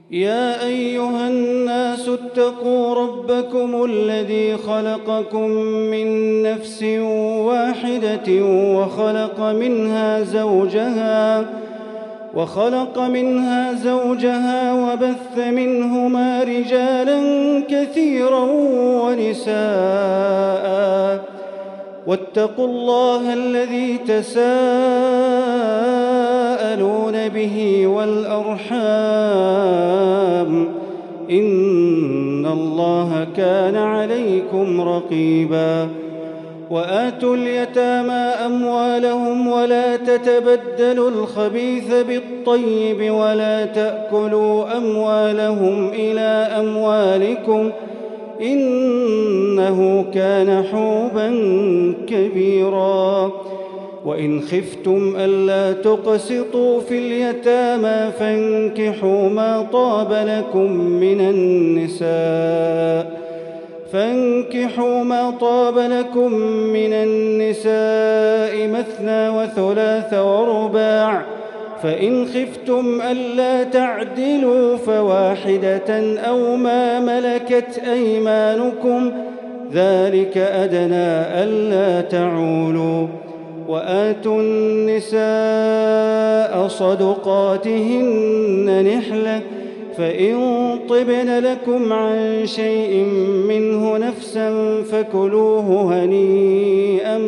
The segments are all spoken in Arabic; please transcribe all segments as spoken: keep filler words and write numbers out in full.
يا أيها الناس اتقوا ربكم الذي خلقكم من نفس واحدة وخلق منها زوجها وخلق منها زوجها وبث منهما رجالا كثيرا ونساء واتقوا الله الذي تساءلون به والأرحام إن الله كان عليكم رقيبا وآتوا اليتامى أموالهم ولا تتبدلوا الخبيث بالطيب ولا تأكلوا أموالهم إلى أموالكم إنه كان حوبا كبيرا وإن خفتم ألا تقسطوا في اليتامى فانكحوا ما طاب لكم من النساء فانكحوا ما طاب لكم من النساء مثنى وثلاث ورباع فإن خفتم ألا تعدلوا فواحدة أو ما ملكت أيمانكم ذلك أدنى ألا تعولوا وآتوا النساء صدقاتهن نحلة فإن طبن لكم عن شيء منه نفسا فكلوه هنيئا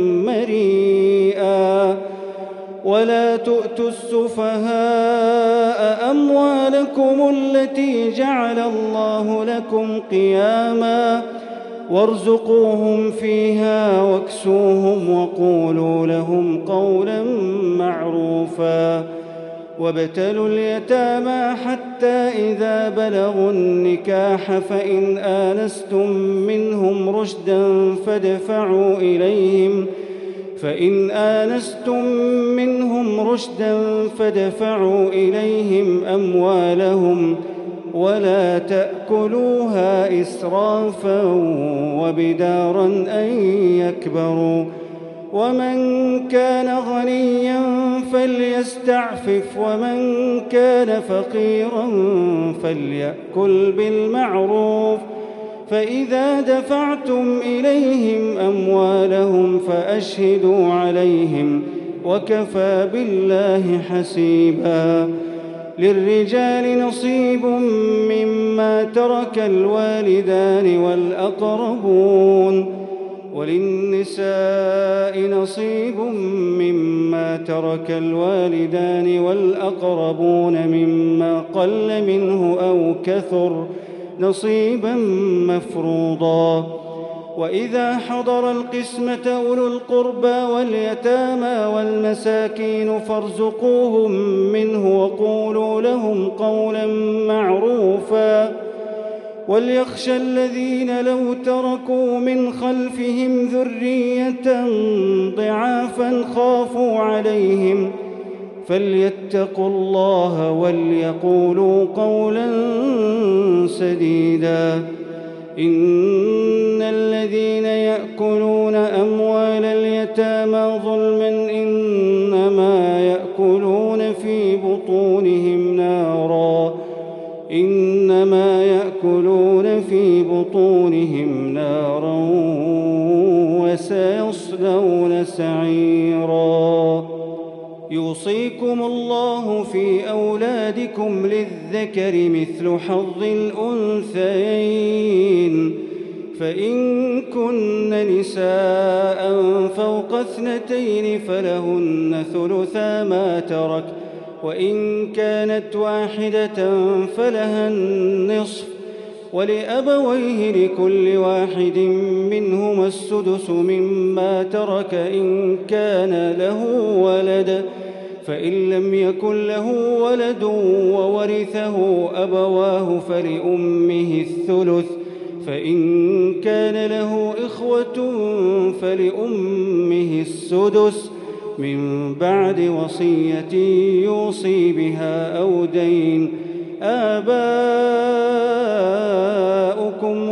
مريئا ولا تؤتوا السفهاء أموالكم التي جعل الله لكم قياما وارزقوهم فيها واكسوهم وقولوا لهم قولا معروفا وابتلوا اليتامى حتى إذا بلغوا النكاح فإن آنستم منهم رشدا فادفعوا إليهم فإن آنستم منهم رشدا فادفعوا إليهم أموالهم ولا تأكلوها إسرافا وبدارا أن يكبروا ومن كان غنيا فليستعفف ومن كان فقيرا فليأكل بالمعروف فإذا دفعتم إليهم أموالهم فأشهدوا عليهم وكفى بالله حسيبا للرجال نصيب مما ترك الوالدان والأقربون وللنساء نصيب مما ترك الوالدان والأقربون مما قل منه أو كثر نصيبا مفروضا وإذا حضر القسمة أولو القربى واليتامى والمساكين فارزقوهم منه وقولوا لهم قولا معروفا وليخشى الذين لو تركوا من خلفهم ذرية ضعافا خافوا عليهم فليتقوا الله وليقولوا قولا سديدا إن الذين يأكلون أموال اليتامى ظلما إنما يأكلون في بطونهم نارا إنما يأكلون في بطونهم نارا وسيصلون سعيرا يوصيكم الله في أولادكم للذكر مثل حظ الأنثيين فإن كن نساء فوق اثنتين فلهن ثلثا ما ترك وإن كانت واحدة فلها النصف ولأبويه لكل واحد منهما السدس مما ترك إن كان له ولد فإن لم يكن له ولد وورثه أبواه فلأمه الثلث فإن كان له إخوة فلأمه السدس من بعد وصية يوصي بها أو دين آباؤكم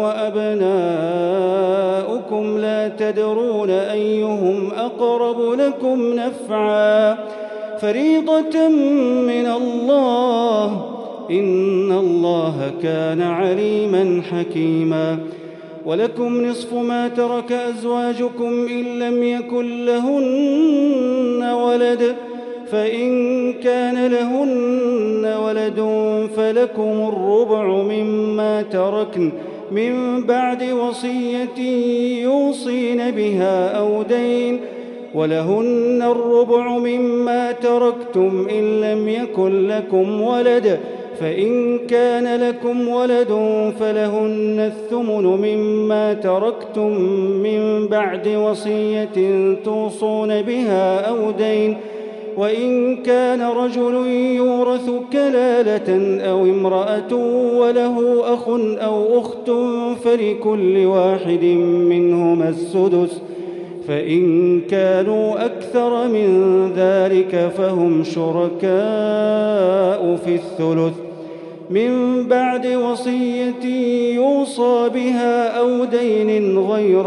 وأبناؤكم لا تدرون أيهم أقرب لكم نفعا فريضة من الله إن الله كان عليما حكيما. ولكم نصف ما ترك أزواجكم إن لم يكن لهن ولد، فإن كان لهن ولد فلكم الربع مما تركن من بعد وصية يوصين بها أو دين، ولهن الربع مما تركتم إن لم يكن لكم ولد، فإن كان لكم ولد فلهن الثمن مما تركتم من بعد وصية توصون بها أو دين، وإن كان رجل يورث كلالة أو امرأة وله أخ أو أخت فلكل واحد منهما السدس، فإن كانوا أكثر من ذلك فهم شركاء في الثلث من بعد وصية يوصى بها أو دين غير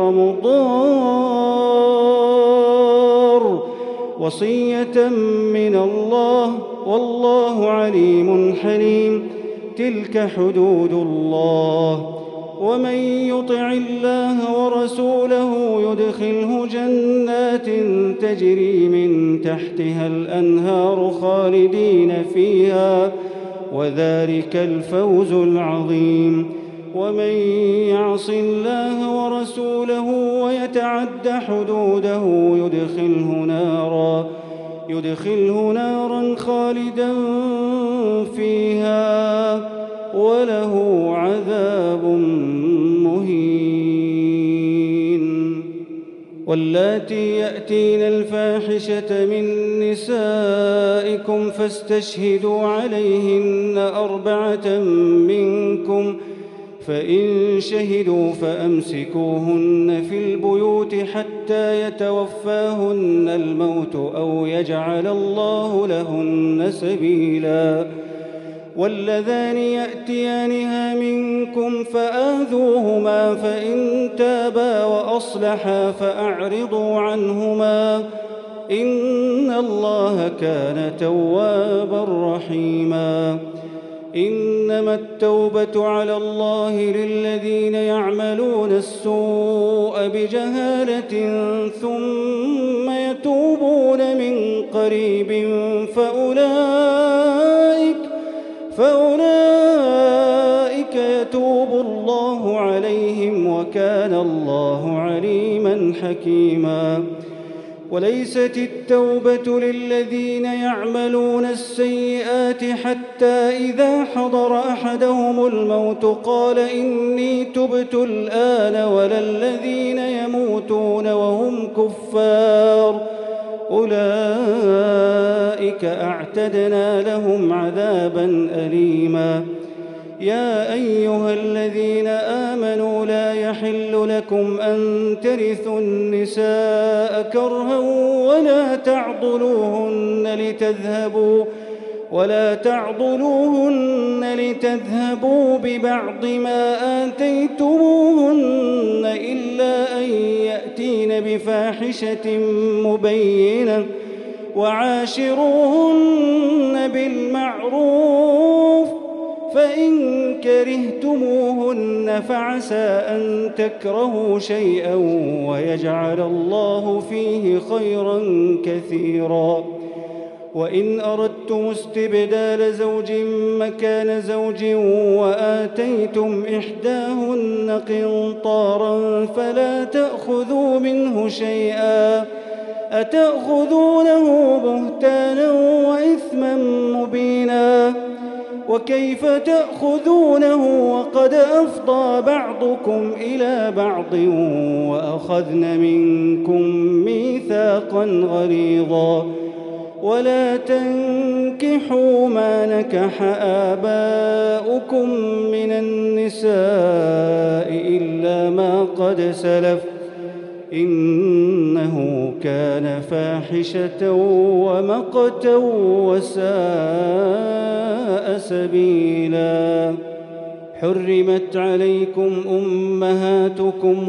مضار، وصية من الله والله عليم حليم. تلك حدود الله، ومن يطع الله ورسوله يدخله جنات تجري من تحتها الأنهار خالدين فيها، وذلك الفوز العظيم. ومن يعص الله ورسوله ويتعد حدوده يدخله نارا يدخله نارا خالدا فيها وله عذاب مهين. واللاتي يأتين الفاحشة من نسائكم فاستشهدوا عليهن أربعة منكم، فإن شهدوا فأمسكوهن في البيوت حتى يتوفاهن الموت أو يجعل الله لهن سبيلا. واللذان يأتيانها منكم فآذوهما، فإن تابا وأصلحا فأعرضوا عنهما، إن الله كان توابا رحيما. إنما التوبة على الله للذين يعملون السوء بجهالة ثم يتوبون من قريب فأولئك فأولئك يتوب الله عليهم وكان الله عليما حكيما. وليست التوبة للذين يعملون السيئات حتى إذا حضر أحدهم الموت قال إني تبت الآن، ولا الذين يموتون وهم كفار، أولئك أعتدنا لهم عذابا أليما. يا أيها الذين آمنوا لا يحل لكم أن ترثوا النساء كرها ولا تعضلوهن لتذهبوا ولا تعضلوهن لتذهبوا ببعض ما آتيتموهن إلا أن يأتين بفاحشة مبينة، وعاشروهن بالمعروف، فإن كرهتموهن فعسى أن تكرهوا شيئا ويجعل الله فيه خيرا كثيرا. وإن أردتم استبدال زوج مكان زوج وآتيتم إحداهن قنطارا فلا تأخذوا منه شيئا، أتأخذونه بهتانا وإثما مبينا، وكيف تأخذونه وقد أفضى بعضكم إلى بعض وأخذن منكم ميثاقا غليظا. ولا تنكحوا ما نكح آباؤكم من النساء إلا ما قد سلف، إنه كان فاحشة ومقتا وساء سبيلا. حرمت عليكم أمهاتكم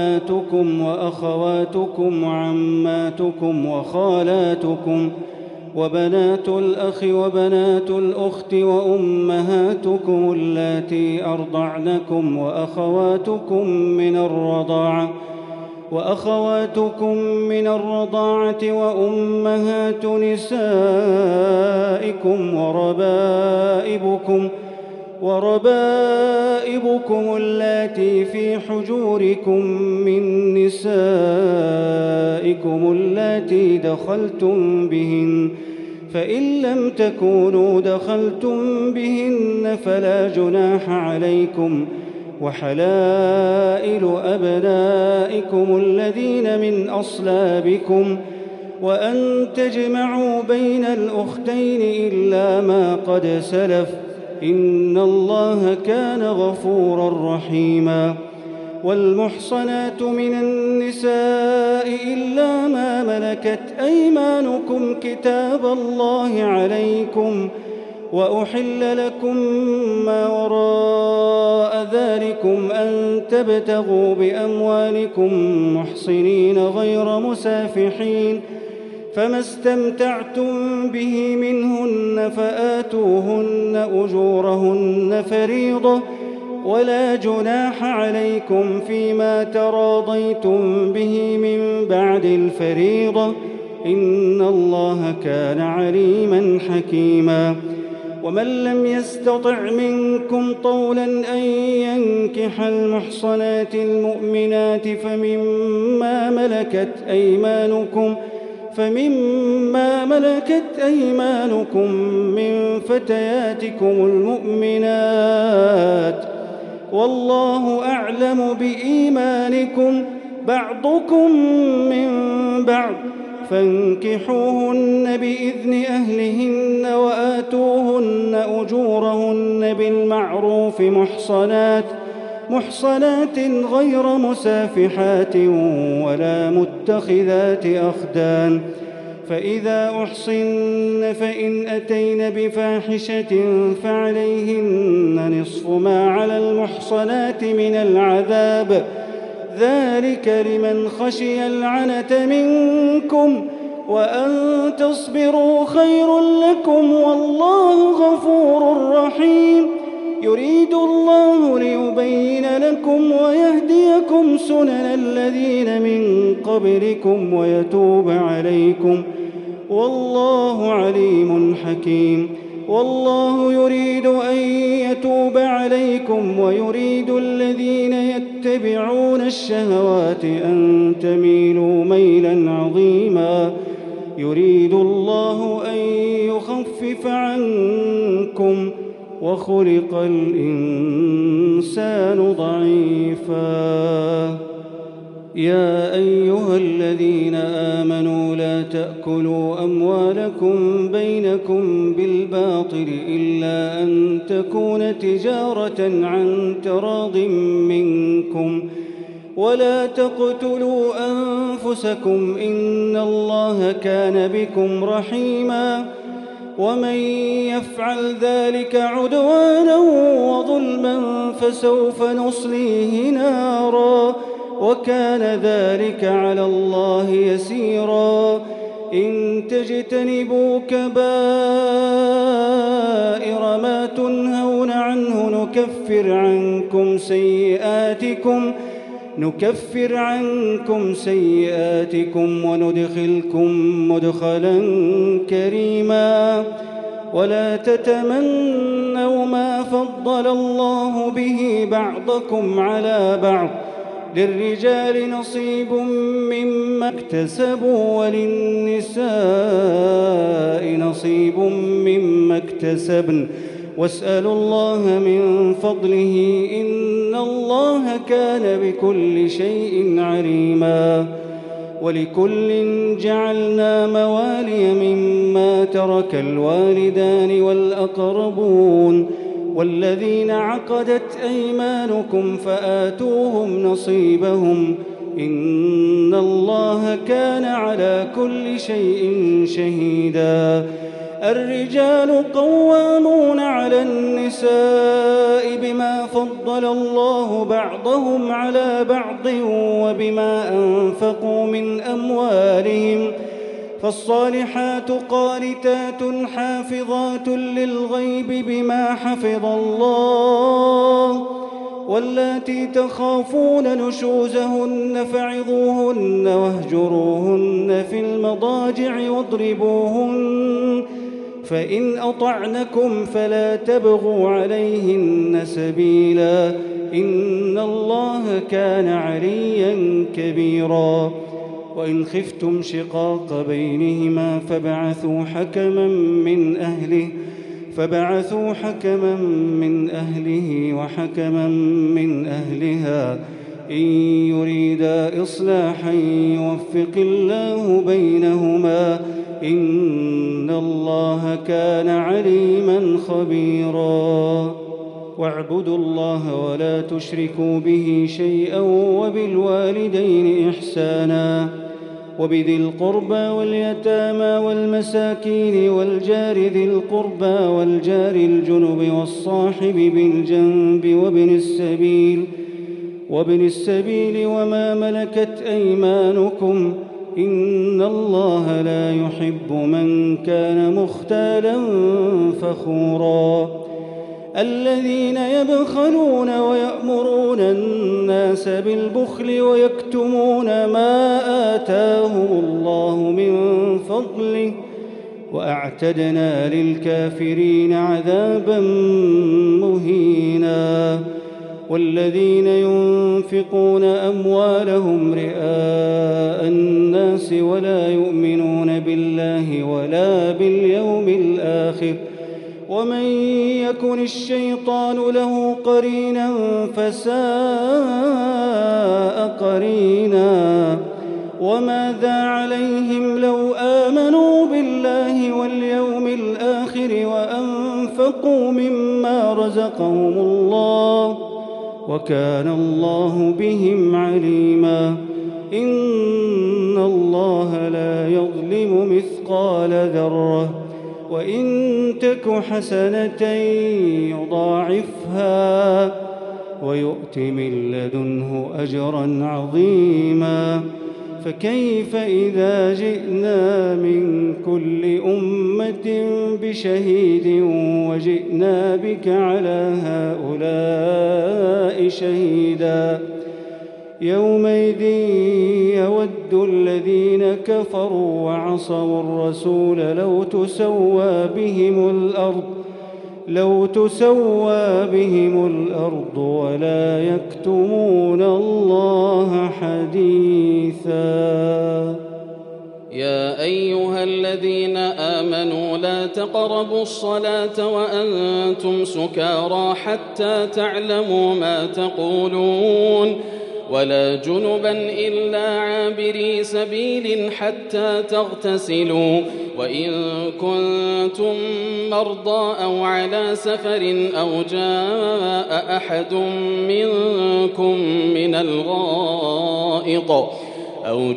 وبناتكم وأخواتكم وعماتكم وخالاتكم وبنات الأخ وبنات الأخت وأمهاتكم اللاتي أرضعنكم وأخواتكم من الرضاعة وأخواتكم من الرضاعة وأمهات نسائكم وربائبكم وربائبكم اللاتي في حجوركم من نسائكم اللاتي دخلتم بهن، فإن لم تكونوا دخلتم بهن فلا جناح عليكم، وحلائل أبنائكم الذين من أصلابكم، وأن تجمعوا بين الأختين إلا ما قد سلف، إن الله كان غفورا رحيما. والمحصنات من النساء إلا ما ملكت أيمانكم كتاب الله عليكم، وأحل لكم ما وراء ذلكم أن تبتغوا بأموالكم محصنين غير مسافحين، فما استمتعتم به منهن فآتوهن أجورهن فريضة، ولا جناح عليكم فيما تراضيتم به من بعد الفريضة، إن الله كان عليما حكيما. ومن لم يستطع منكم طولا أن ينكح المحصنات المؤمنات فمما ملكت أيمانكم فمما ملكت أيمانكم من فتياتكم المؤمنات، والله أعلم بإيمانكم، بعضكم من بعض، فانكحوهن بإذن أهلهن وآتوهن أجورهن بالمعروف محصنات محصنات غير مسافحات ولا متخذات أخدان، فإذا أحصن فإن أتين بفاحشة فعليهن نصف ما على المحصنات من العذاب، ذلك لمن خشي العنة منكم، وأن تصبروا خير لكم، والله غفور رحيم. يريد الله ليبين لكم ويهديكم سنن الذين من قبلكم ويتوب عليكم، والله عليم حكيم. والله يريد أن يتوب عليكم ويريد الذين يتبعون الشهوات أن تميلوا ميلا عظيما. يريد الله أن يخفف عنكم وخلق الإنسان ضعيفا. يا أيها الذين آمنوا لا تأكلوا أموالكم بينكم بالباطل إلا أن تكون تجارة عن تراض منكم، ولا تقتلوا أنفسكم إن الله كان بكم رحيما، ومن يفعل ذلك عدوانا وظلما فسوف نصليه نارا، وكان ذلك على الله يسيرا. إن تجتنبوا كبائر ما تنهون عنه نكفر عنكم سيئاتكم نكفر عنكم سيئاتكم وندخلكم مدخلا كريما. ولا تتمنوا ما فضل الله به بعضكم على بعض، للرجال نصيب مما اكتسبوا وللنساء نصيب مما اكتسبن، واسألوا الله من فضله إن الله كان بكل شيء عليما. ولكل جعلنا موالي مما ترك الوالدان والأقربون والذين عقدت أيمانكم فآتوهم نصيبهم، إن الله كان على كل شيء شهيدا. الرجال قوامون على النساء بما فضل الله بعضهم على بعض وبما أنفقوا من أموالهم فالصالحات قانتات حافظات للغيب بما حفظ الله، واللاتي تخافون نشوزهن فعظوهن واهجروهن في المضاجع واضربوهن، فإن أطعنكم فلا تبغوا عليهن سبيلا، إن الله كان عليا كبيرا. وإن خفتم شقاق بينهما فابعثوا حكما من أهله فبعثوا حكما من أهله وحكما من أهلها إن يريدا إصلاحا يوفق الله بينهما، إن الله كان عليما خبيرا. واعبدوا الله ولا تشركوا به شيئا، وبالوالدين إحسانا، وبذي القربى واليتامى والمساكين والجار ذي القربى والجار الجنب والصاحب بالجنب وابن السبيل وابن السبيل وما ملكت أيمانكم، إن الله لا يحب من كان مختالا فخورا. الذين يبخلون ويأمرون الناس بالبخل ويكتمون ما آتاهم الله من فضله، وأعتدنا للكافرين عذابا مهينا. والذين ينفقون أموالهم رئاء الناس ولا يؤمنون بالله ولا باليوم الآخر، ومن يكن الشيطان له قرينا فساء قرينا. وماذا عليهم لو آمنوا بالله واليوم الآخر وأنفقوا مما رزقهم الله، وكان الله بهم عليما. إن الله لا يظلم مثقال ذرة، وإن تك حسنة يضاعفها ويؤت من لدنه أجرا عظيما. فكيف إذا جئنا من كل أمة بشهيد وجئنا بك على هؤلاء شهيدا، يومئذ يود الذين كفروا وعصوا الرسول لو تسوى بهم الأرض لو تسوى بهم الأرض ولا يكتمون الله حديثا. يا أيها الذين آمنوا لا تقربوا الصلاة وأنتم سكارى حتى تعلموا ما تقولون، ولا جنبا إلا عابري سبيل حتى تغتسلوا، وإن كنتم مرضى أو على سفر أو جاء أحد منكم من الغائط أو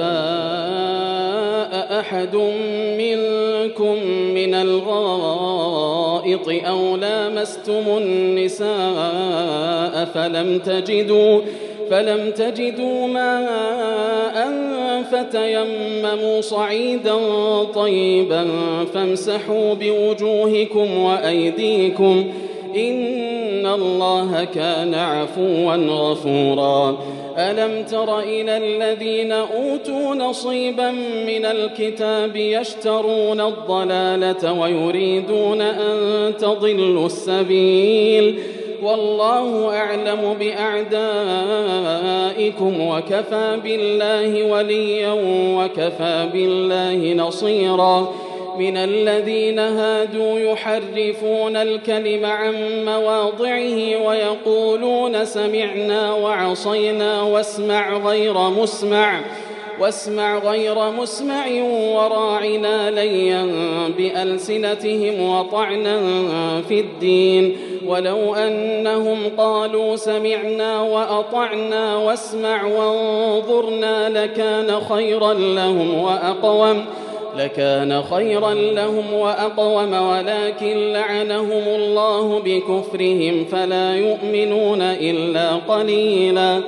جاء أحد منكم من الغائط أو لامستم النساء فلم تجدوا فلم تجدوا ماء فتيمموا صعيدا طيبا فامسحوا بوجوهكم وأيديكم، إن الله كان عفوا غفورا. ألم تر إلى الذين أوتوا نصيبا من الكتاب يشترون الضلالة ويريدون أن تضلوا السبيل، والله أعلم بأعدائكم وكفى بالله وليا وكفى بالله نصيرا. من الذين هادوا يحرفون الكلم عن مواضعه ويقولون سمعنا وعصينا واسمع غير مسمع واسمع غير مسمع وراعنا ليا بألسنتهم وطعنا في الدين، ولو أنهم قالوا سمعنا وأطعنا واسمع وانظرنا لكان خيرا لهم وأقوم لكان خيرا لهم وأقوم ولكن لعنهم الله بكفرهم فلا يؤمنون إلا قليلا.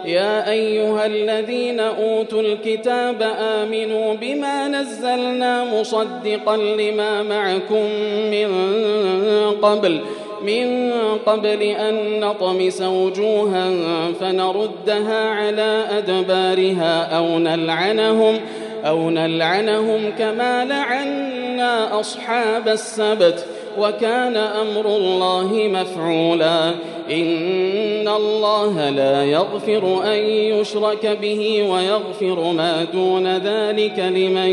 يا أيها الذين أوتوا الكتاب آمنوا بما نزلنا مصدقا لما معكم من قبل من قبل أن نطمس وجوها فنردها على أدبارها أو نلعنهم أو نلعنهم كما لعنا أصحاب السبت وكان أمر الله مفعولا إن الله لا يغفر أن يشرك به ويغفر ما دون ذلك لمن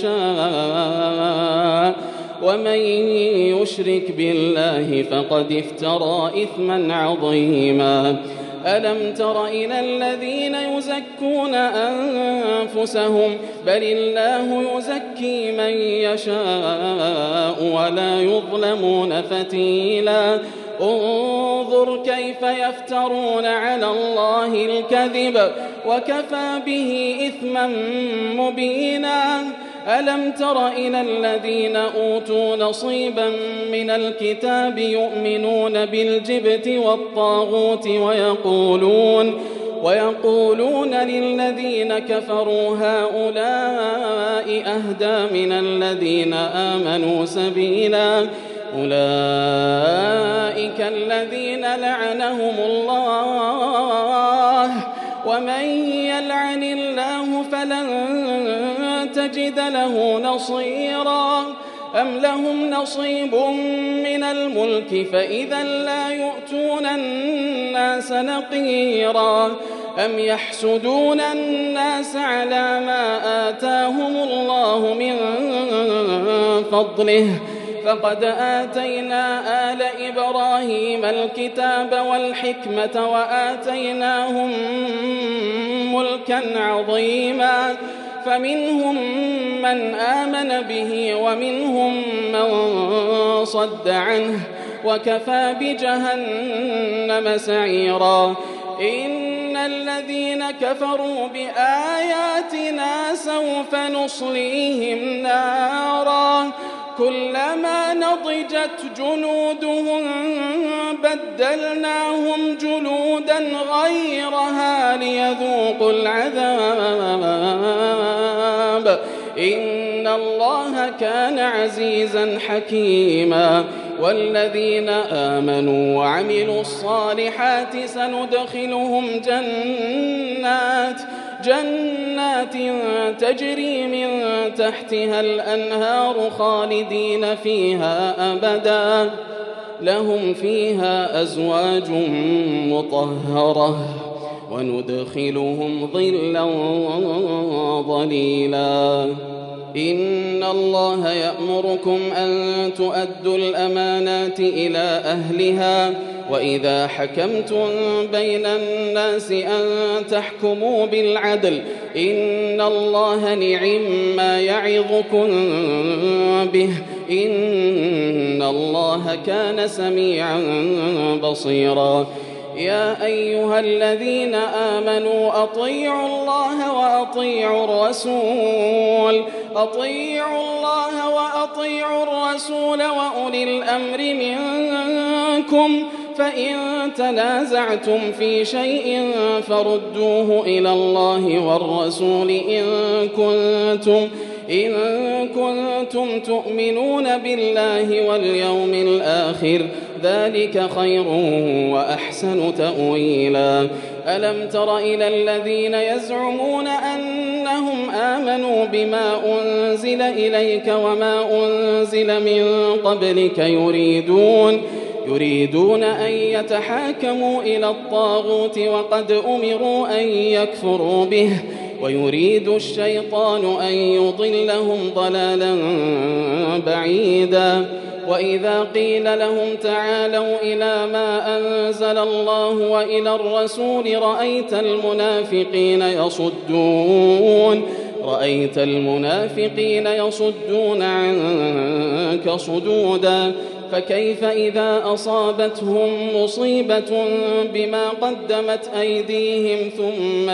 يشاء ومن يشرك بالله فقد افترى إثما عظيما ألم تر إلى الذين يزكون أنفسهم بل الله يزكي من يشاء ولا يظلمون فتيلا انظر كيف يفترون على الله الكذب وكفى به إثما مبينا ألم تر إلى الذين أوتوا نصيبا من الكتاب يؤمنون بالجبت والطاغوت ويقولون ويقولون للذين كفروا هؤلاء أهدى من الذين آمنوا سبيلا أولئك الذين لعنهم الله ومن يلعن الله فلن تجد له نصيرا أم لهم نصيب من الملك فإذا لا يؤتون الناس نقيرا أم يحسدون الناس على ما آتاهم الله من فضله فقد آتينا آل إبراهيم الكتاب والحكمة وآتيناهم ملكا عظيما فمنهم من آمن به ومنهم من صد عنه وكفى بجهنم سعيرا إن الذين كفروا بآياتنا سوف نصليهم نارا كلما نضجت جلودهم بدلناهم جلودا غيرها ليذوقوا العذاب إن الله كان عزيزا حكيما والذين آمنوا وعملوا الصالحات سندخلهم جنات جنات تجري من تحتها الأنهار خالدين فيها أبدا لهم فيها أزواج مطهرة وندخلهم ظلا ظليلا إن الله يأمركم أن تؤدوا الأمانات إلى أهلها وإذا حكمتم بين الناس أن تحكموا بالعدل إن الله نعم ما يعظكم به إن الله كان سميعا بصيرا يا أيها الذين آمنوا أطيعوا الله وأطيعوا الرسول أطيعوا الله وأطيعوا الرسول وأولي الأمر منكم فإن تنازعتم في شيء فردوه إلى الله والرسول إن كنتم إن كنتم تؤمنون بالله واليوم الآخر ذلك خير وأحسن تأويلا ألم تر إلى الذين يزعمون أنهم آمنوا بما أنزل إليك وما أنزل من قبلك يريدون يريدون أن يتحاكموا إلى الطاغوت وقد أمروا أن يكفروا به ويريد الشيطان أن يضلهم ضلالا بعيدا وإذا قيل لهم تعالوا إلى ما أنزل الله وإلى الرسول رأيت المنافقين يصدون رأيت المنافقين يصدون عنك صدودا فكيف إذا أصابتهم مصيبة بما قدمت أيديهم ثم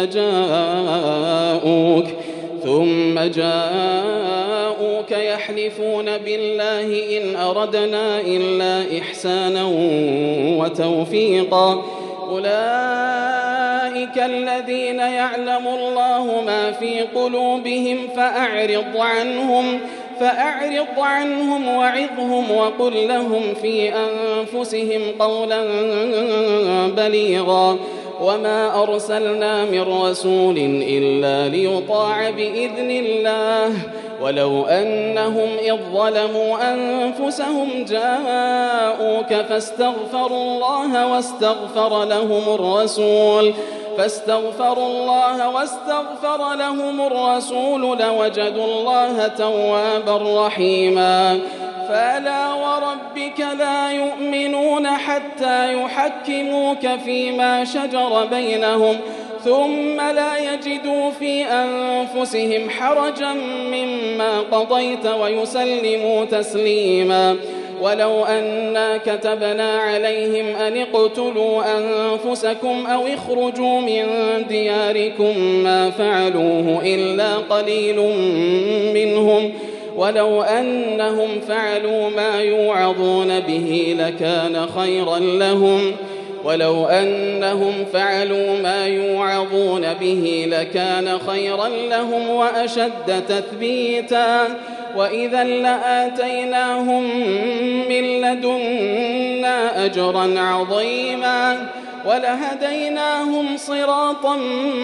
جاءوك ثم جاءوك يحلفون بالله إن أردنا إلا إحسانا وتوفيقا أولئك أولئك الذين يعلم الله ما في قلوبهم فأعرض عنهم فأعرض عنهم وعظهم وقل لهم في أنفسهم قولا بليغا وما أرسلنا من رسول إلا ليطاع بإذن الله ولو أنهم إذ ظلموا أنفسهم جاءوك فاستغفروا الله واستغفر لهم الرسول فاستغفروا الله واستغفر لهم الرسول لوجدوا الله توابا رحيما فلا وربك لا يؤمنون حتى يحكموك فيما شجر بينهم ثم لا يجدوا في أنفسهم حرجا مما قضيت ويسلموا تسليما ولو أنا كتبنا عليهم أن اقتلوا أنفسكم أو اخرجوا من دياركم ما فعلوه إلا قليل منهم ولو أنهم فعلوا ما يوعظون به لكان خيرا لهم ولو أنهم فعلوا ما يوعظون به لكان خيرا لهم وأشد تثبيتا وإذا لآتيناهم من لدنا أجرا عظيما ولهديناهم صراطا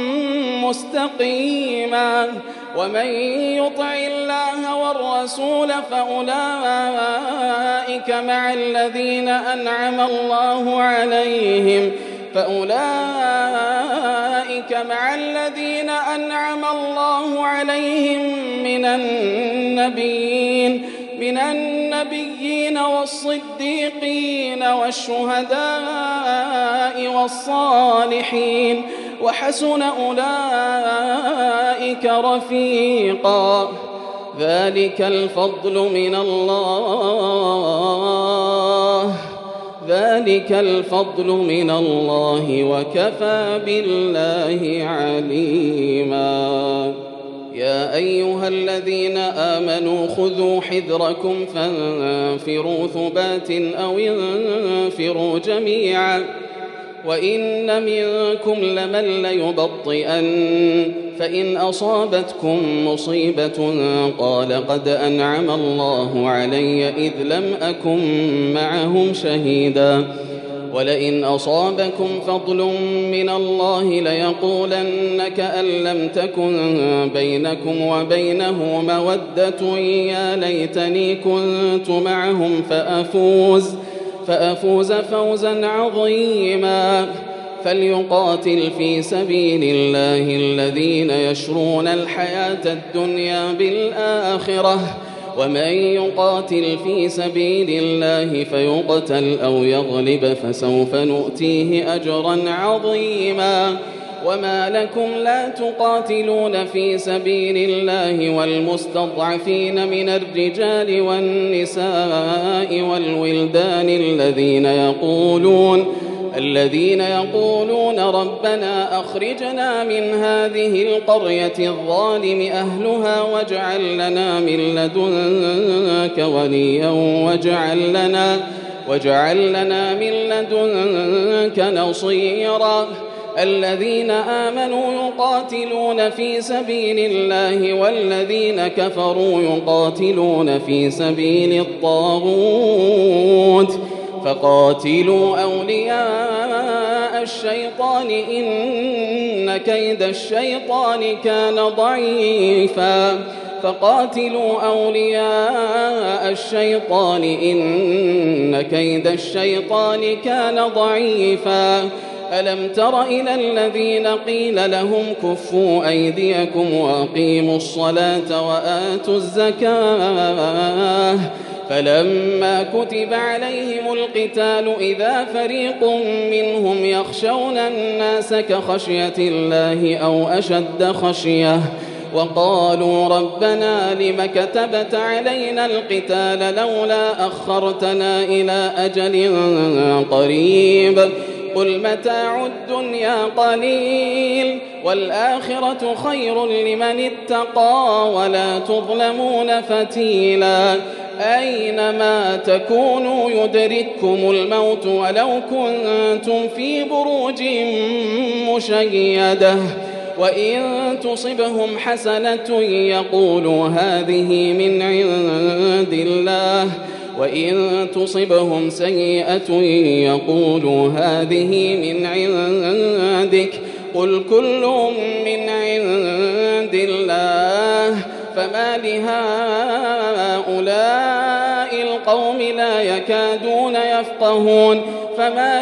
مستقيما ومن يطع الله والرسول فأولئك مع الذين أنعم الله عليهم فأولئك مع الذين أنعم الله عليهم من النبيين من النبيين والصديقين والشهداء والصالحين وحسن أولئك رفيقا ذلك الفضل من الله ذلك الفضل من الله وكفى بالله عليما يا أيها الذين آمنوا خذوا حذركم فانفروا ثبات أو انفروا جميعا وإن منكم لمن ليبطئن فإن أصابتكم مصيبة قال قد أنعم الله علي إذ لم أكن معهم شهيدا ولئن أصابكم فضل من الله ليقولن كأن لم تكن بينكم وبينه مودة يا ليتني كنت معهم فأفوز فأفوز فوزا عظيما فليقاتل في سبيل الله الذين يشرون الحياة الدنيا بالآخرة ومن يقاتل في سبيل الله فيقتل أو يغلب فسوف نؤتيه أجرا عظيما وما لكم لا تقاتلون في سبيل الله والمستضعفين من الرجال والنساء والولدان الذين يقولون الذين يقولون ربنا أخرجنا من هذه القرية الظالم أهلها واجعل لنا من لدنك وليا واجعل لنا, واجعل لنا من لدنك نصيرا الذين آمنوا يقاتلون في سبيل الله والذين كفروا يقاتلون في سبيل الطاغوت فقاتلوا أولياء الشيطان إن كيد الشيطان كان ضعيفا فقاتلوا أولياء الشيطان إن كيد الشيطان كان ضعيفا ألم تر إلى الذين قيل لهم كفوا أيديكم وأقيموا الصلاة وآتوا الزكاة فلما كتب عليهم القتال إذا فريق منهم يخشون الناس كخشية الله أو أشد خشية وقالوا ربنا لم كتبت علينا القتال لولا أخرتنا إلى أجل قريب قل متاع الدنيا قليل والآخرة خير لمن اتقى ولا تظلمون فتيلا أينما تكونوا يدرككم الموت ولو كنتم في بروج مشيدة وإن تصبهم حسنة يقولوا هذه من عند الله وإن تصبهم سيئة يقولوا هذه من عندك قل كل من عند الله فما لهؤلاء القوم لا يكادون يفقهون فما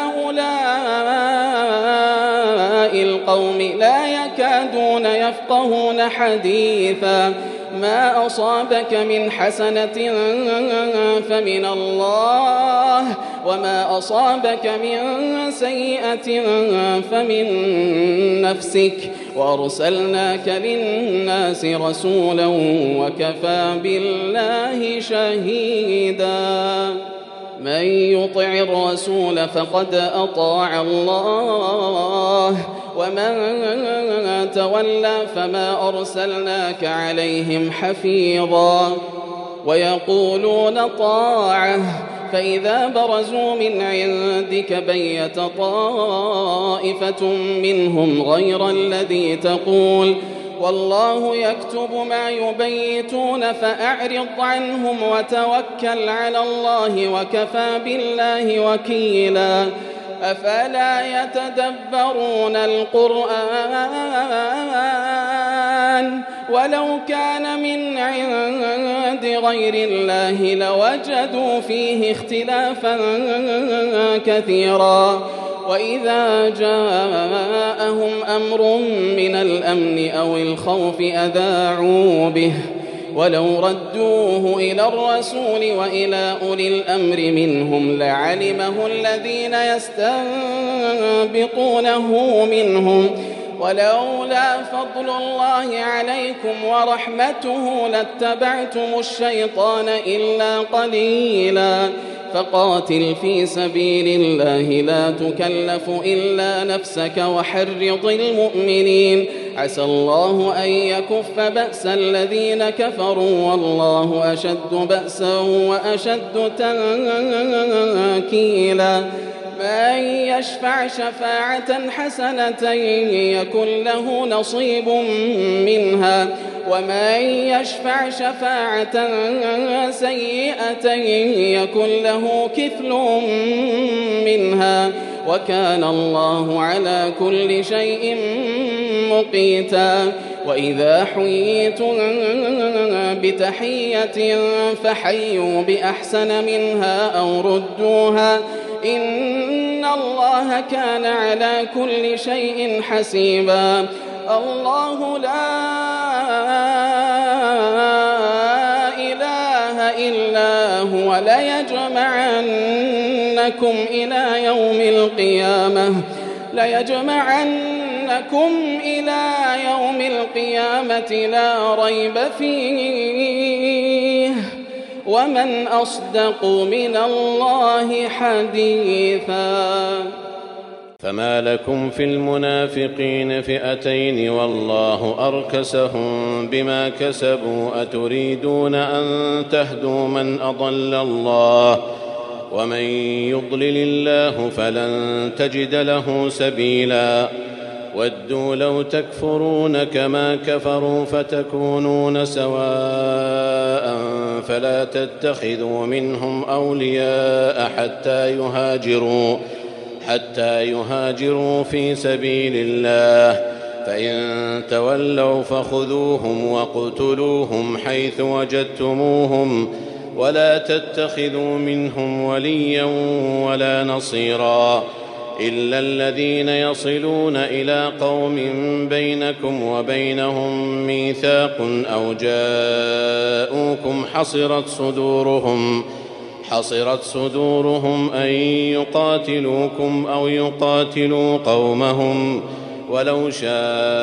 لهؤلاء القوم لا يكادون يفقهون حديثا ما أصابك من حسنة فمن الله وما أصابك من سيئة فمن نفسك وأرسلناك للناس رسولا وكفى بالله شهيدا من يطع الرسول فقد أطاع الله ومن تولى فما أرسلناك عليهم حفيظا ويقولون طاعة فإذا برزوا من عندك بيت طائفة منهم غير الذي تقول والله يكتب ما يبيتون فأعرض عنهم وتوكل على الله وكفى بالله وكيلا أفلا يتدبرون القرآن ولو كان من عند غير الله لوجدوا فيه اختلافا كثيرا وإذا جاءهم أمر من الأمن أو الخوف أذاعوا به ولو ردوه إلى الرسول وإلى أولي الأمر منهم لعلمه الذين يستنبطونه منهم ولولا فضل الله عليكم ورحمته لاتبعتم الشيطان إلا قليلا فقاتل في سبيل الله لا تكلف إلا نفسك وحرض المؤمنين عسى الله أن يكف بأس الذين كفروا والله أشد بأسا وأشد تنكيلا من يشفع شفاعة حسنة يكن له نصيب منها ومن يشفع شفاعة سيئة يكن له كفل منها وكان الله على كل شيء مقيتا وإذا حييتم بتحية فحيوا بأحسن منها أو ردوها إن الله كان على كل شيء حسيبا الله لا إله إلا هو ليجمعنكم إلى يوم القيامة ليجمعنكم إلى يوم القيامة لا ريب فيه ومن أصدق من الله حديثا فما لكم في المنافقين فئتين والله أركسهم بما كسبوا أتريدون أن تهدوا من أضل الله ومن يضلل الله فلن تجد له سبيلا ودوا لو تكفرون كما كفروا فتكونون سواء فلا تتخذوا منهم أولياء حتى يهاجروا حتى يهاجروا في سبيل الله فإن تولوا فخذوهم واقتلوهم حيث وجدتموهم ولا تتخذوا منهم وليا ولا نصيرا إلا الذين يصلون إلى قوم بينكم وبينهم ميثاق أو جاءوكم حصرت صدورهم حصرت صدورهم أن يقاتلوكم أو يقاتلوا قومهم ولو شاء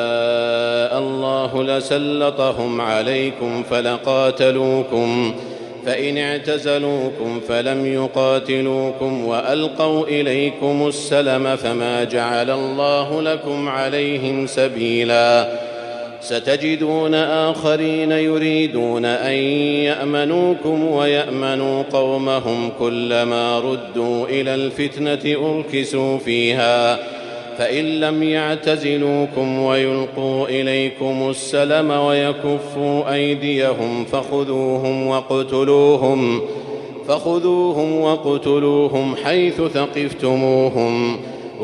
الله لسلطهم عليكم فلقاتلوكم فإن اعتزلوكم فلم يقاتلوكم وألقوا إليكم السلم فما جعل الله لكم عليهم سبيلا ستجدون آخرين يريدون أن يأمنوكم ويأمنوا قومهم كلما ردوا إلى الفتنة أركسوا فيها فإن لم يعتزلوكم ويلقوا إليكم السلم ويكفوا أيديهم فخذوهم وقتلوهم فخذوهم وقتلوهم حيث ثقفتموهم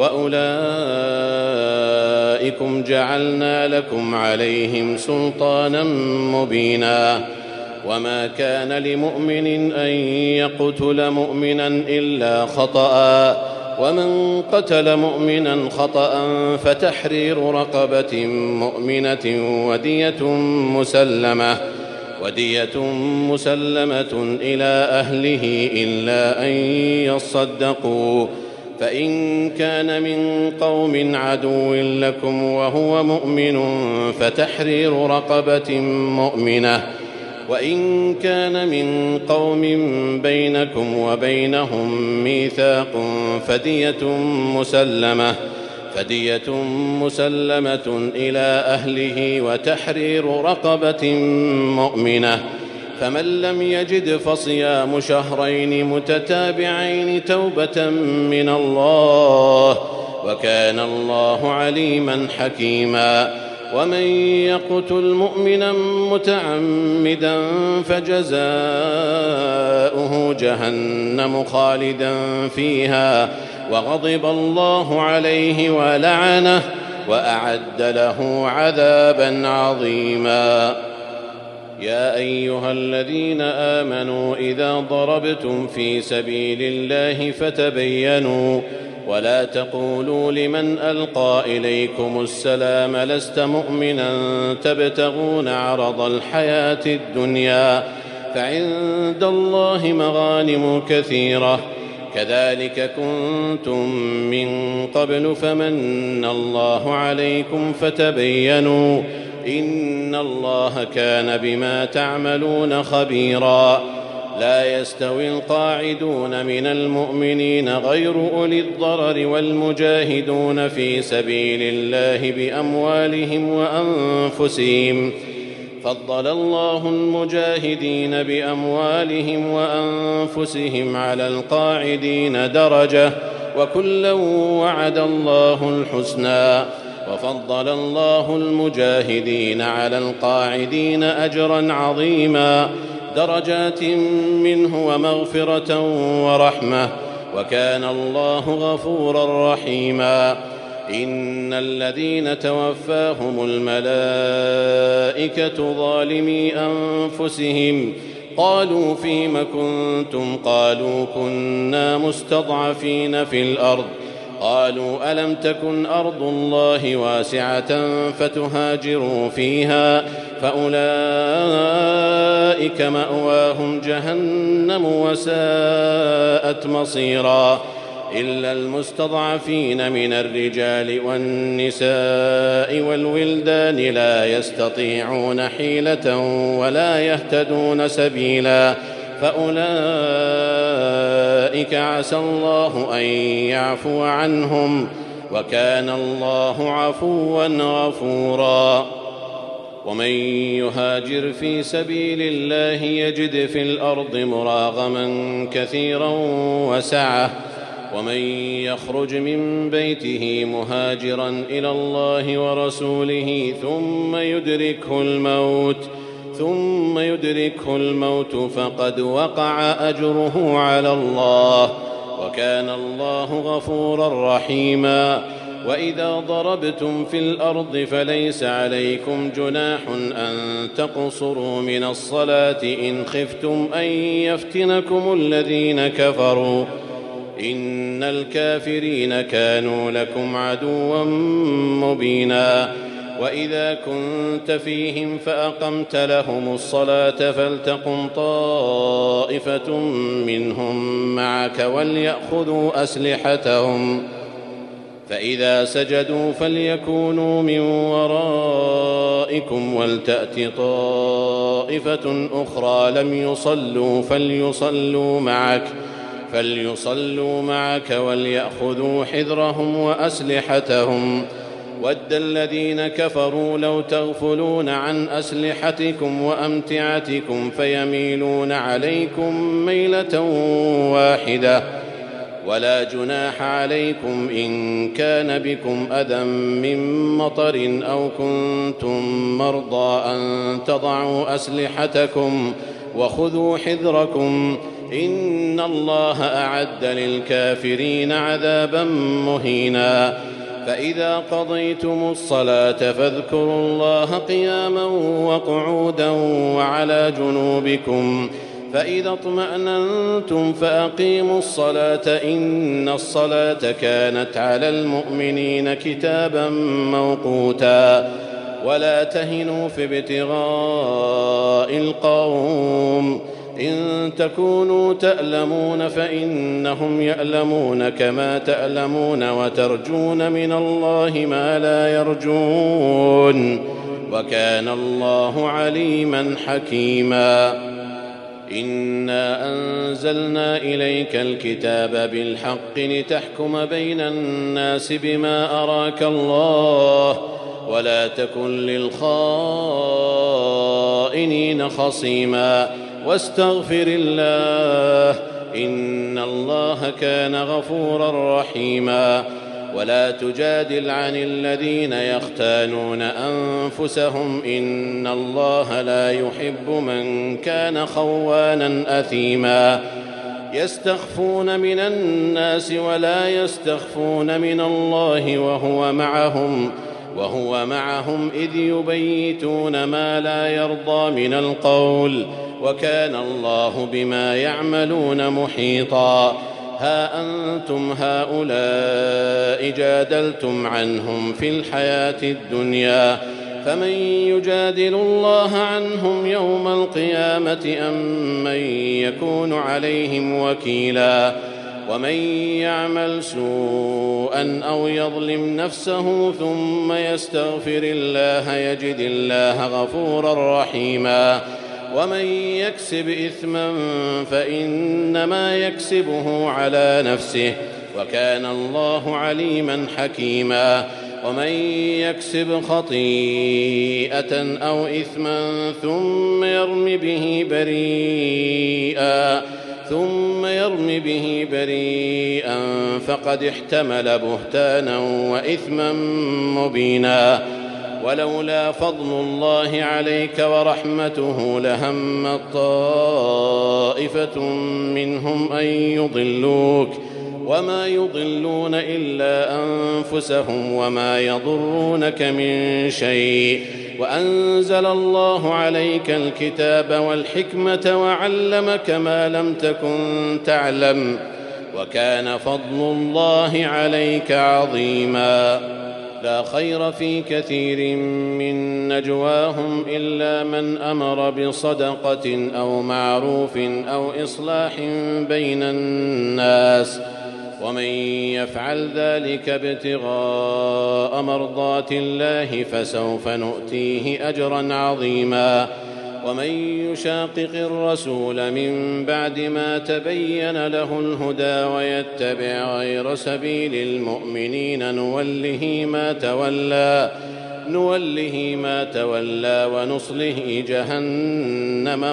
وأولئكم جعلنا لكم عليهم سلطانا مبينا وما كان لمؤمن أن يقتل مؤمنا إلا خطأ ومن قتل مؤمنا خطأ فتحرير رقبة مؤمنة ودية مسلمة ودية مسلمة إلى أهله إلا أن يصدقوا فإن كان من قوم عدو لكم وهو مؤمن فتحرير رقبة مؤمنة وإن كان من قوم بينكم وبينهم ميثاق فدية مسلمة فدية مسلمة إلى أهله وتحرير رقبة مؤمنة فمن لم يجد فصيام شهرين متتابعين توبة من الله وكان الله عليما حكيما ومن يقتل مؤمنا متعمدا فجزاؤه جهنم خالدا فيها وغضب الله عليه ولعنه وأعد له عذابا عظيما يا أيها الذين آمنوا إذا ضربتم في سبيل الله فتبينوا ولا تقولوا لمن ألقى إليكم السلام لست مؤمنا تبتغون عرض الحياة الدنيا فعند الله مغانم كثيرة كذلك كنتم من قبل فمن الله عليكم فتبينوا إن الله كان بما تعملون خبيرا لا يستوي القاعدون من المؤمنين غير أولي الضرر والمجاهدون في سبيل الله بأموالهم وأنفسهم فضل الله المجاهدين بأموالهم وأنفسهم على القاعدين درجة وكلا وعد الله الحسنى وفضل الله المجاهدين على القاعدين أجرا عظيما درجات منه ومغفرة ورحمة وكان الله غفورا رحيما إن الذين توفاهم الملائكة ظالمي أنفسهم قالوا فيم كنتم قالوا كنا مستضعفين في الأرض قالوا ألم تكن أرض الله واسعة فتهاجروا فيها فأولئك مأواهم جهنم وساءت مصيرا إلا المستضعفين من الرجال والنساء والولدان لا يستطيعون حيلة ولا يهتدون سبيلا فأولئك عسى الله أن يعفو عنهم وكان الله عفوا غفورا ومن يهاجر في سبيل الله يجد في الأرض مراغما كثيرا وسعة ومن يخرج من بيته مهاجرا إلى الله ورسوله ثم يدركه الموت ثم يدركه الموت فقد وقع أجره على الله وكان الله غفورا رحيما وإذا ضربتم في الأرض فليس عليكم جناح أن تقصروا من الصلاة إن خفتم أن يفتنكم الذين كفروا إن الكافرين كانوا لكم عدوا مبينا وإذا كنت فيهم فأقمت لهم الصلاة فلتقم طائفة منهم معك وليأخذوا أسلحتهم فإذا سجدوا فليكونوا من ورائكم ولتأت طائفة أخرى لم يصلوا فليصلوا معك فليصلوا معك وليأخذوا حذرهم وأسلحتهم ود الذين كفروا لو تغفلون عن أسلحتكم وأمتعتكم فيميلون عليكم ميلة واحدة ولا جناح عليكم إن كان بكم أذى من مطر أو كنتم مرضى أن تضعوا أسلحتكم وخذوا حذركم إن الله أعد للكافرين عذابا مهينا فإذا قضيتم الصلاة فاذكروا الله قياما وقعودا وعلى جنوبكم فإذا اطمأننتم فأقيموا الصلاة إن الصلاة كانت على المؤمنين كتابا موقوتا ولا تهنوا في ابتغاء القوم إن تكونوا تألمون فإنهم يألمون كما تألمون وترجون من الله ما لا يرجون وكان الله عليما حكيما إنا أنزلنا إليك الكتاب بالحق لتحكم بين الناس بما أراك الله ولا تكن للخائنين خصيما واستغفر الله إن الله كان غفورا رحيما ولا تجادل عن الذين يختانون أنفسهم إن الله لا يحب من كان خوانا أثيما يستخفون من الناس ولا يستخفون من الله وهو معهم وهو معهم إذ يبيتون ما لا يرضى من القول وكان الله بما يعملون محيطا ها أنتم هؤلاء جادلتم عنهم في الحياة الدنيا فمن يجادل الله عنهم يوم القيامة أم من يكون عليهم وكيلا ومن يعمل سوءا أو يظلم نفسه ثم يستغفر الله يجد الله غفورا رحيما ومن يكسب إثما فإنما يكسبه على نفسه وكان الله عليما حكيما ومن يكسب خطيئة أو إثما ثم يرم به بريئا ثم يرم به بريئا فقد احتمل بهتانا وإثما مبينا ولولا فضل الله عليك ورحمته لهم طائفة منهم أن يضلوك وما يضلون إلا أنفسهم وما يضرونك من شيء وأنزل الله عليك الكتاب والحكمة وعلمك ما لم تكن تعلم وكان فضل الله عليك عظيما لا خير في كثير من نجواهم إلا من أمر بصدقة أو معروف أو إصلاح بين الناس ومن يفعل ذلك ابتغاء مرضات الله فسوف نؤتيه أجرا عظيما ومن يشاقق الرسول من بعد ما تبين له الهدى ويتبع غير سبيل المؤمنين نوله ما تولى نوله ما تولى ونصله جهنم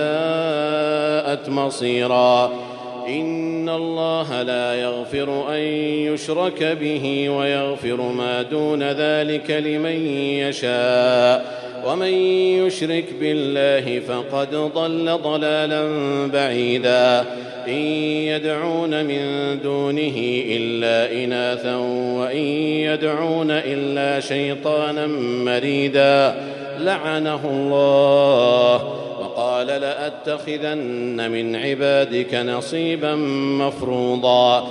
وساءت مصيرا إن الله لا يغفر أن يشرك به ويغفر ما دون ذلك لمن يشاء ومن يشرك بالله فقد ضل ضلالا بعيدا إن يدعون من دونه إلا إناثا وإن يدعون إلا شيطانا مريدا لعنه الله وقال لأتخذن من عبادك نصيبا مفروضا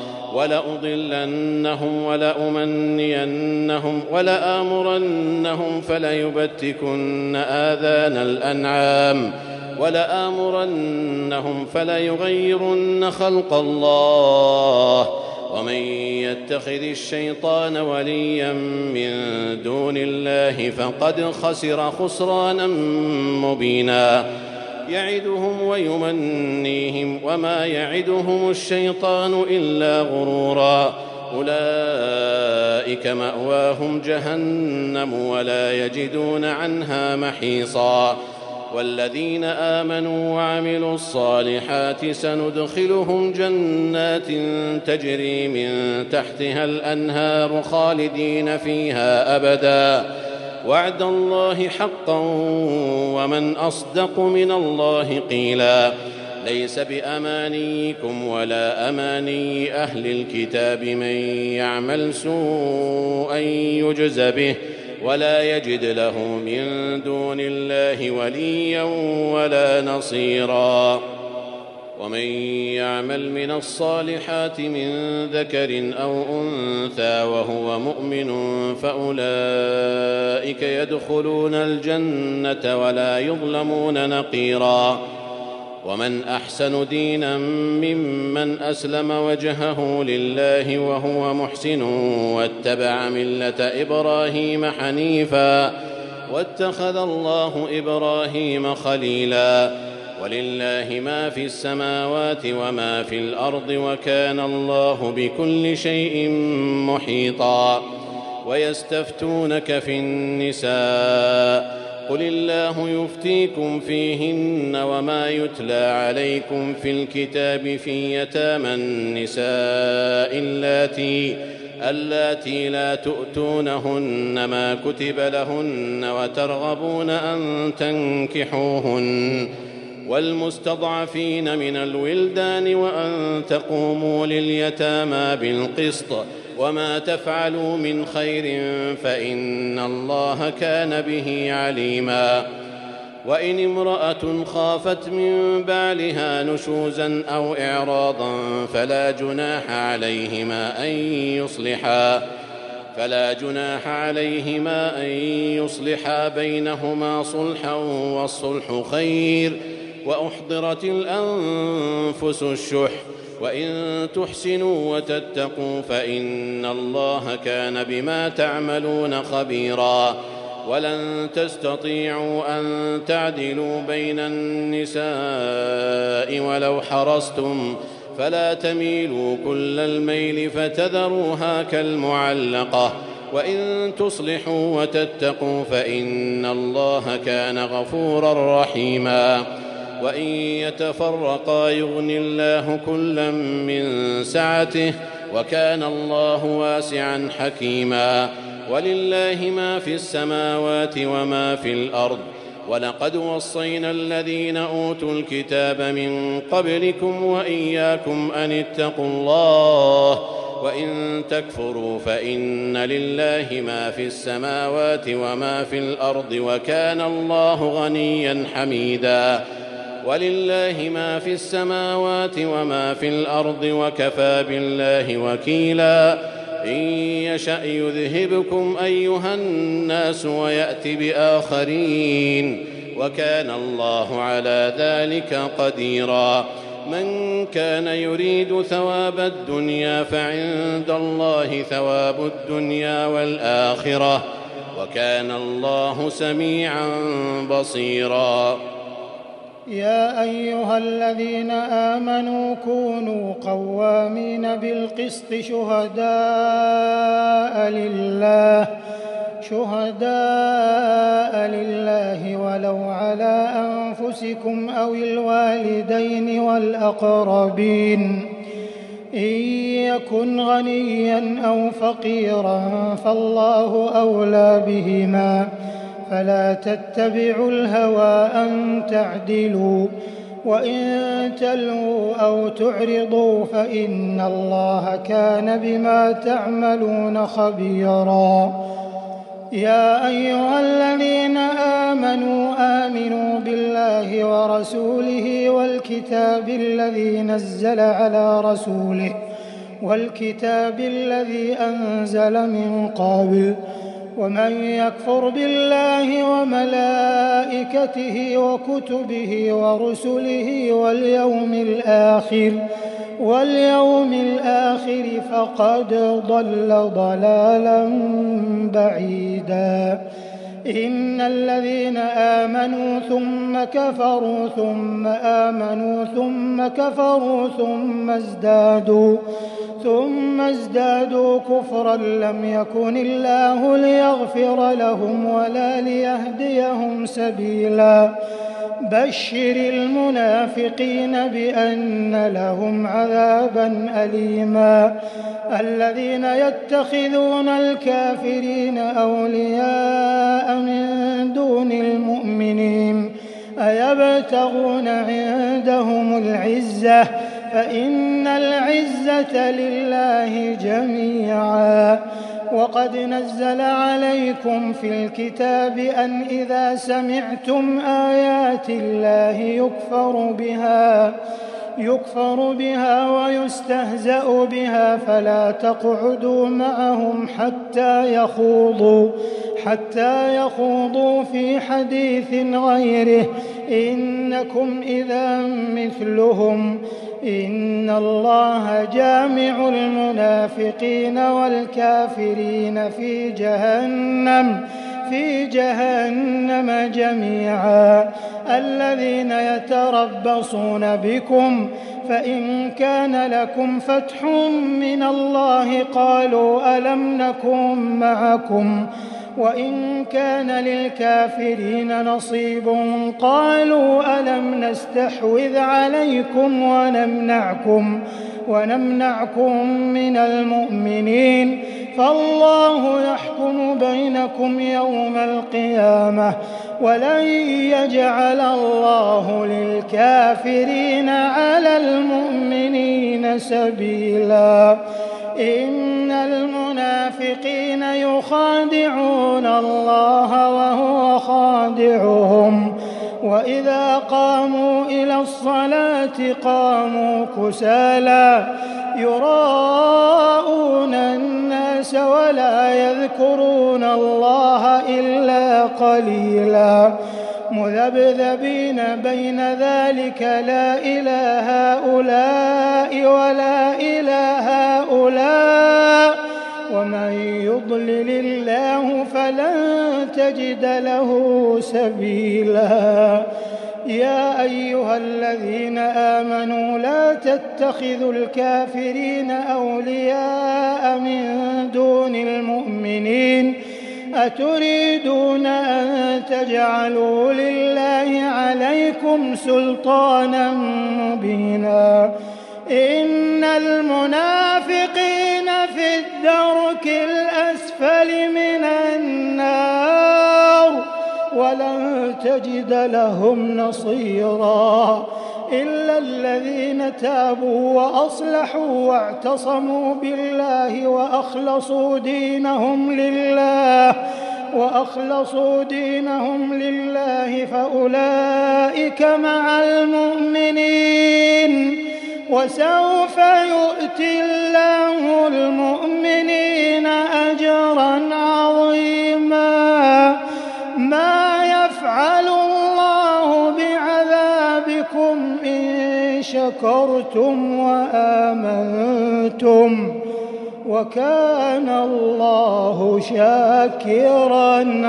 ولأضلنهم ولأمنينهم ولآمرنهم فليبتكن آذان الأنعام ولآمرنهم فليغيرن خلق الله ومن يتخذ الشيطان وليا من دون الله فقد خسر خسرانا مبينا يعدهم ويمنيهم وما يعدهم الشيطان إلا غرورا أولئك مأواهم جهنم ولا يجدون عنها محيصا والذين آمنوا وعملوا الصالحات سندخلهم جنات تجري من تحتها الأنهار خالدين فيها أبدا وعد الله حقا ومن أصدق من الله قيلا ليس بأمانيكم ولا أماني أهل الكتاب من يعمل سوءا يجز به ولا يجد له من دون الله وليا ولا نصيرا ومن يعمل من الصالحات من ذكر أو أنثى وهو مؤمن فأولئك يدخلون الجنة ولا يظلمون نقيرا ومن أحسن دينا ممن أسلم وجهه لله وهو محسن واتبع ملة إبراهيم حنيفا واتخذ الله إبراهيم خليلا ولله ما في السماوات وما في الأرض وكان الله بكل شيء محيطا ويستفتونك في النساء قل الله يفتيكم فيهن وما يتلى عليكم في الكتاب في يتامى النساء اللاتي اللاتي لا تؤتونهن ما كتب لهن وترغبون أن تنكحوهن والمستضعفين من الولدان وأن تقوموا لليتامى بالقسط وما تفعلوا من خير فإن الله كان به عليما وإن امرأة خافت من بعلها نشوزا أو إعراضا فلا جناح عليهما أن يصلحا فلا جناح عليهما أن يصلحا بينهما صلحا والصلح خير وأحضرت الأنفس الشح وإن تحسنوا وتتقوا فإن الله كان بما تعملون خبيرا ولن تستطيعوا أن تعدلوا بين النساء ولو حرصتم فلا تميلوا كل الميل فتذروها كالمعلقة وإن تصلحوا وتتقوا فإن الله كان غفورا رحيما وإن يتفرقا يغني الله كلا من سعته وكان الله واسعا حكيما ولله ما في السماوات وما في الأرض ولقد وصينا الذين أوتوا الكتاب من قبلكم وإياكم أن اتقوا الله وإن تكفروا فإن لله ما في السماوات وما في الأرض وكان الله غنيا حميدا ولله ما في السماوات وما في الأرض وكفى بالله وكيلا إن يشأ يذهبكم أيها الناس ويأت بآخرين وكان الله على ذلك قديرا من كان يريد ثواب الدنيا فعند الله ثواب الدنيا والآخرة وكان الله سميعا بصيرا يا أيها الذين آمنوا كونوا قوامين بالقسط شهداء لله شهداء لله ولو على أنفسكم أو الوالدين والأقربين إن يكن غنيا أو فقيرا فالله أولى بهما فلا تتبعوا الهوى أن تعدلوا وإن تلووا أو تعرضوا فإن الله كان بما تعملون خبيرا يا أيها الذين آمنوا آمنوا بالله ورسوله والكتاب الذي نزل على رسوله والكتاب الذي أنزل من قبل ومن يكفر بالله وملائكته وكتبه ورسله واليوم الآخر واليوم الآخر فقد ضل ضلالا بعيدا إن الذين آمنوا ثم كفروا ثم آمنوا ثم كفروا ثم ازدادوا ثم ازدادوا كفرا لم يكن الله ليغفر لهم ولا ليهديهم سبيلا بشر المنافقين بأن لهم عذابا أليما الذين يتخذون الكافرين أولياء من دون المؤمنين أيبتغون عندهم العزة فإن العزة لله جميعا وقد نزل عليكم في الكتاب أن إذا سمعتم آيات الله يكفر بها يكفر بها ويستهزأ بها فلا تقعدوا معهم حتى يخوضوا حتى يخوضوا في حديث غيره إنكم إذا مثلهم إن الله جامع المنافقين والكافرين في جهنم في جهنم جميعا الذين يتربصون بكم فإن كان لكم فتح من الله قالوا ألم نكن معكم وإن كان للكافرين نصيب قالوا ألم نستحوذ عليكم ونمنعكم ونمنعكم من المؤمنين فالله يحكم بينكم يوم القيامة ولن يجعل الله للكافرين على المؤمنين سبيلا إن المنافقين يخادعون الله وهو خادعهم وإذا قاموا إلى الصلاة قاموا كسالى يراءون الناس ولا يذكرون الله إلا قليلا مذبذبين بين ذلك لا إلى هؤلاء ولا إلى هؤلاء ومن يضلل الله فلن تجد له سبيلا يا أيها الذين آمنوا لا تتخذوا الكافرين أولياء من دون المؤمنين أتريدون أن تجعلوا لله عليكم سلطانا مبينا إن المنافقين في الدرك الأسفل من النار ولن تجد لهم نصيرا إلا الذين تابوا وأصلحوا واعتصموا بالله وأخلصوا دينهم لله وأخلصوا دينهم لله فأولئك مع المؤمنين وسوف يؤتي الله المؤمنين أجرا عظيما ما يفعل الله بعذابكم إن شكرتم وآمنتم وكان الله شاكرا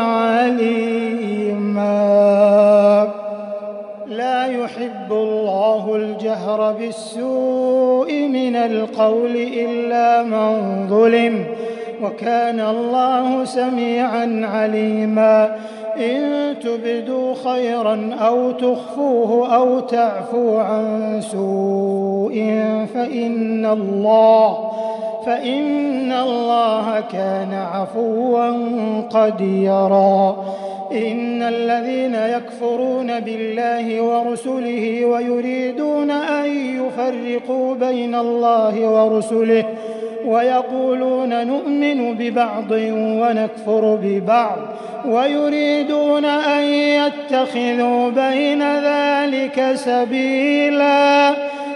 عليما لا يحب الله الجهر بالسوء من القول إلا من ظلم وكان الله سميعا عليما إن تبدوا خيرا أو تخفوه أو تعفوا عن سوء فإن الله فإن الله كان عفوا قديرا إن الذين يكفرون بالله ورسله ويريدون أن يفرقوا بين الله ورسله ويقولون نؤمن ببعض ونكفر ببعض ويريدون أن يتخذوا بين ذلك سبيلا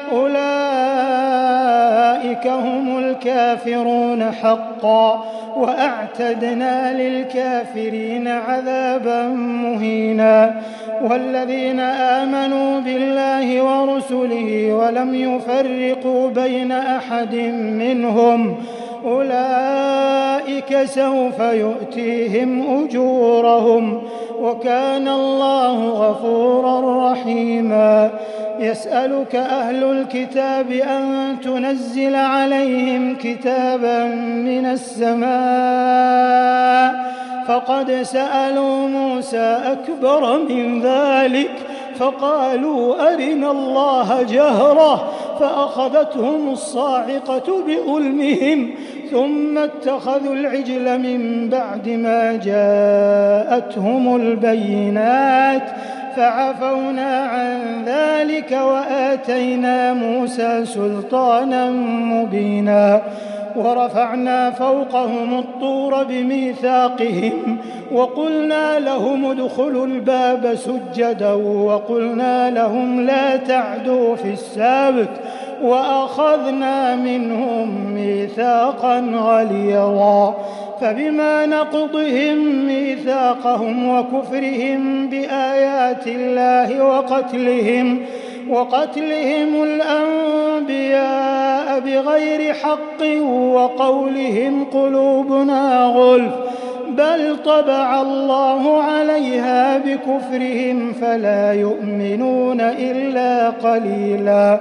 أولئك هم الكافرون حقا وأعتدنا للكافرين عذابا مهينا والذين آمنوا بالله ورسله ولم يفرقوا بين أحد منهم أولئك أولئك سوف يؤتيهم أجورهم وكان الله غفورا رحيما. يسألك أهل الكتاب أن تنزل عليهم كتابا من السماء فقد سألوا موسى أكبر من ذلك فقالوا أرنا الله جهرة فأخذتهم الصاعقة بظلمهم ثم اتخذوا العجل من بعد ما جاءتهم البينات فعفونا عن ذلك وآتينا موسى سلطانا مبينا. ورفعنا فوقهم الطور بميثاقهم وقلنا لهم ادخلوا الباب سجدا وقلنا لهم لا تعدوا في السبت وأخذنا منهم ميثاقا غليظا. فبما نقضهم ميثاقهم وكفرهم بآيات الله وقتلهم وقتلهم الأنبياء بغير حق وقولهم قلوبنا غلف بل طبع الله عليها بكفرهم فلا يؤمنون إلا قليلا.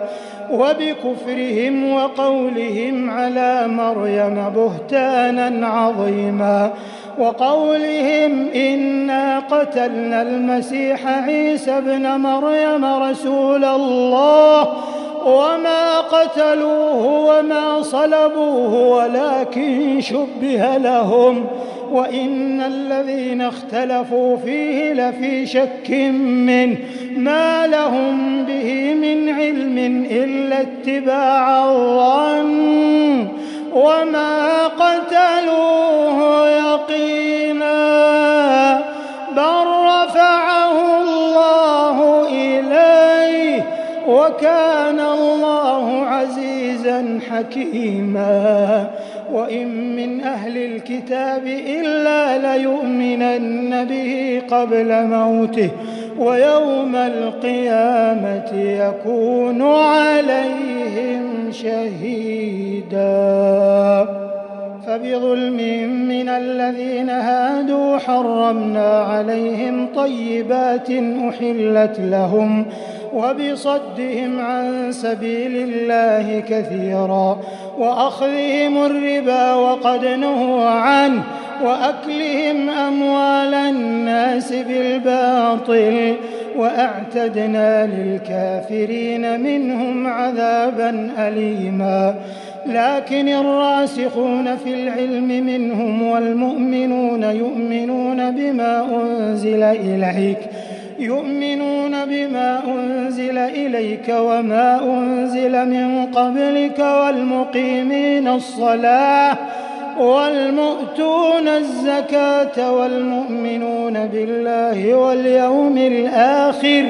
وبكفرهم وقولهم على مريم بهتانا عظيما وقولهم إنا قتلنا المسيح عيسى ابن مريم رسول الله وما قتلوه وما صلبوه ولكن شبه لهم وإن الذين اختلفوا فيه لفي شك منه ما لهم به من علم إلا اتباع الظن وما قتلوه يقينا بل رفعه الله إليه وكان الله عزيزا حكيما. وإن من أهل الكتاب إلا ليؤمنن به قبل موته ويوم القيامة يكون عليهم شهيدا. فبظلم من الذين هادوا حرمنا عليهم طيبات أحلت لهم وبصدهم عن سبيل الله كثيرا وأخذهم الربا وقد نهوا عنه وأكلهم أموال الناس بالباطل وأعتدنا للكافرين منهم عذابا أليما. لكن الراسخون في العلم منهم والمؤمنون يؤمنون بما أنزل إليك يؤمنون بما أنزل إليك وما أنزل من قبلك والمقيمين الصلاة والمؤتون الزكاة والمؤمنون بالله واليوم الآخر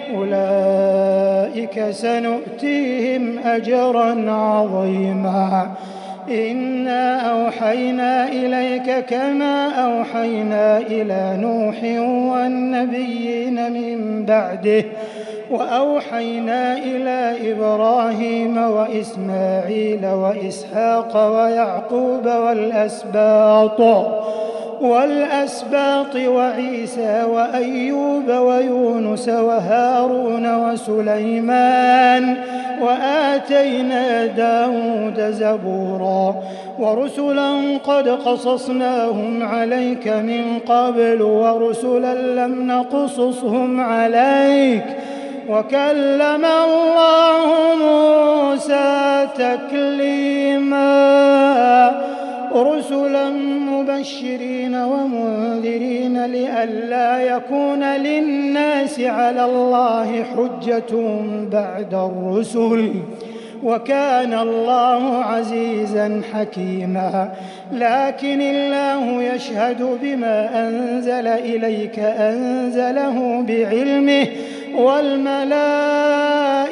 أولئك سنؤتيهم أجرا عظيما. إنا أوحينا إليك كما أوحينا إلى نوح والنبيين من بعده وأوحينا إلى إبراهيم وإسماعيل وإسحاق ويعقوب والأسباط والأسباط وعيسى وأيوب ويونس وهارون وسليمان وآتينا داود زبورا ورسلا قد قصصناهم عليك من قبل ورسلا لم نقصصهم عليك وكلم الله موسى تكليما. رسلا مبشرين ومنذرين لئلا يكون للناس على الله حجة بعد الرسل وكان الله عزيزا حكيما. لكن الله يشهد بما أنزل إليك أنزله بعلمه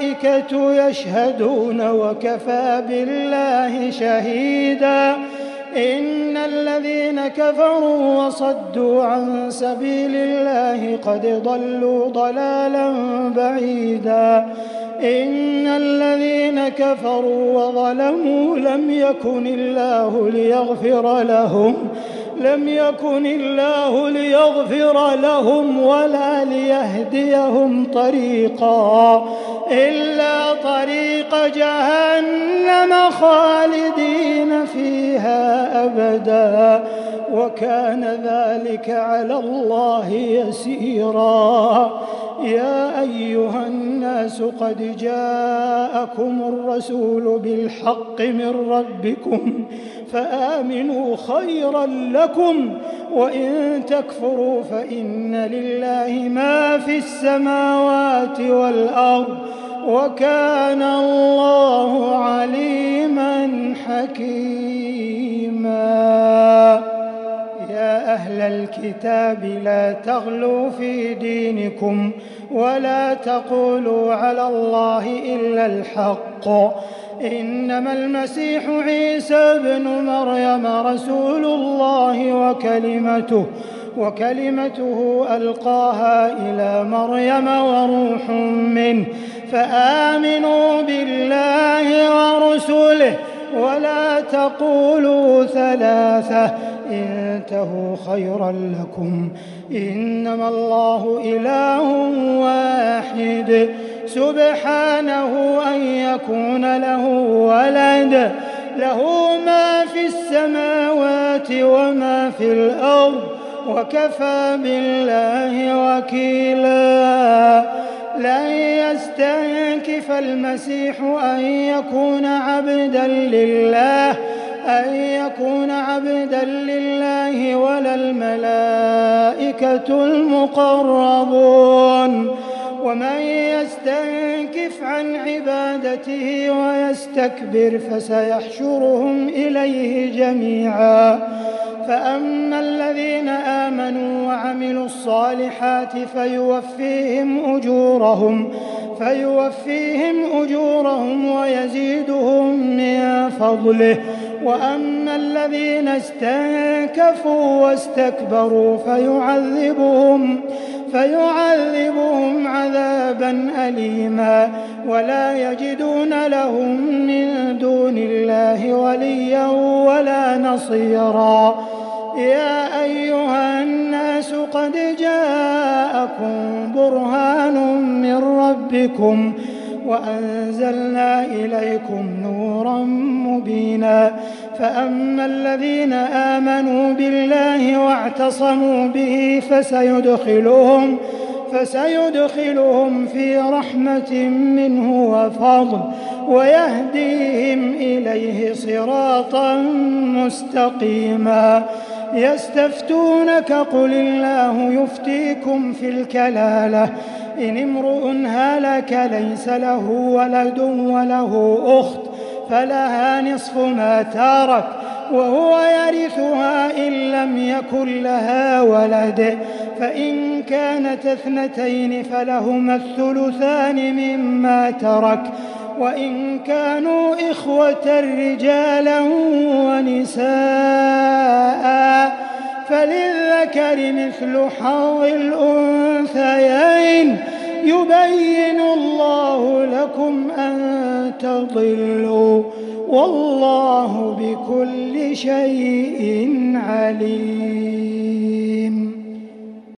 والملائكة يشهدون وكفى بالله شهيدا. إن الذين كفروا وصدوا عن سبيل الله قد ضلوا ضلالا بعيدا إن الذين كفروا وظلموا لم يكن الله ليغفر لهم لم يكن الله ليغفر لهم ولا ليهديهم طريقا إلا طريق جهنم خالدين فيها أبدا وكان ذلك على الله يسيرا يا أيها الناس قد جاءكم الرسول بالحق من ربكم فآمنوا خيرا لكم وإن تكفروا فإن لله ما في السماوات والأرض وكان الله عليما حكيما يا أهل الكتاب لا تغلوا في دينكم ولا تقولوا على الله إلا الحق إنما المسيح عيسى ابن مريم رسول الله وكلمته وكلمته ألقاها إلى مريم وروح منه فآمنوا بالله ورسله ولا تقولوا ثلاثة انتهوا خيرا لكم إنما الله إله واحد سبحانه أن يكون له ولد له ما في السماوات وما في الأرض وكفى بالله وكيلا لن يستنكف المسيح أن يكون عبدا لله أن يكون عبدا لله ولا الملائكة المقربون ومن يستنكف عن عبادته ويستكبر فسيحشرهم إليه جميعا فأما الذين آمنوا وعملوا الصالحات فيوفيهم أجورهم فيوفيهم أجورهم ويزيدهم من فضله وأما الذين استنكفوا واستكبروا فيعذبهم فيعذبهم عذابا أليما ولا يجدون لهم من دون الله وليا ولا نصيرا يا أيها الناس قد جاءكم برهان من ربكم وأنزلنا إليكم نورا مبينا فأما الذين آمنوا بالله واعتصموا به فسيدخلهم فسيدخلهم في رحمة منه وفضل ويهديهم إليه صراطا مستقيما يستفتونك قل الله يفتيكم في الكلالة إن امرؤ هلك ليس له ولد وله أخت فلها نصف ما ترك وهو يرثها إن لم يكن لها ولد فإن كانت اثنتين فلهما الثلثان مما ترك وإن كانوا إخوة رجالا ونساء فللذكر مثل حظ الأنثيين يبين الله لكم أن تضلوا والله بكل شيء عليم.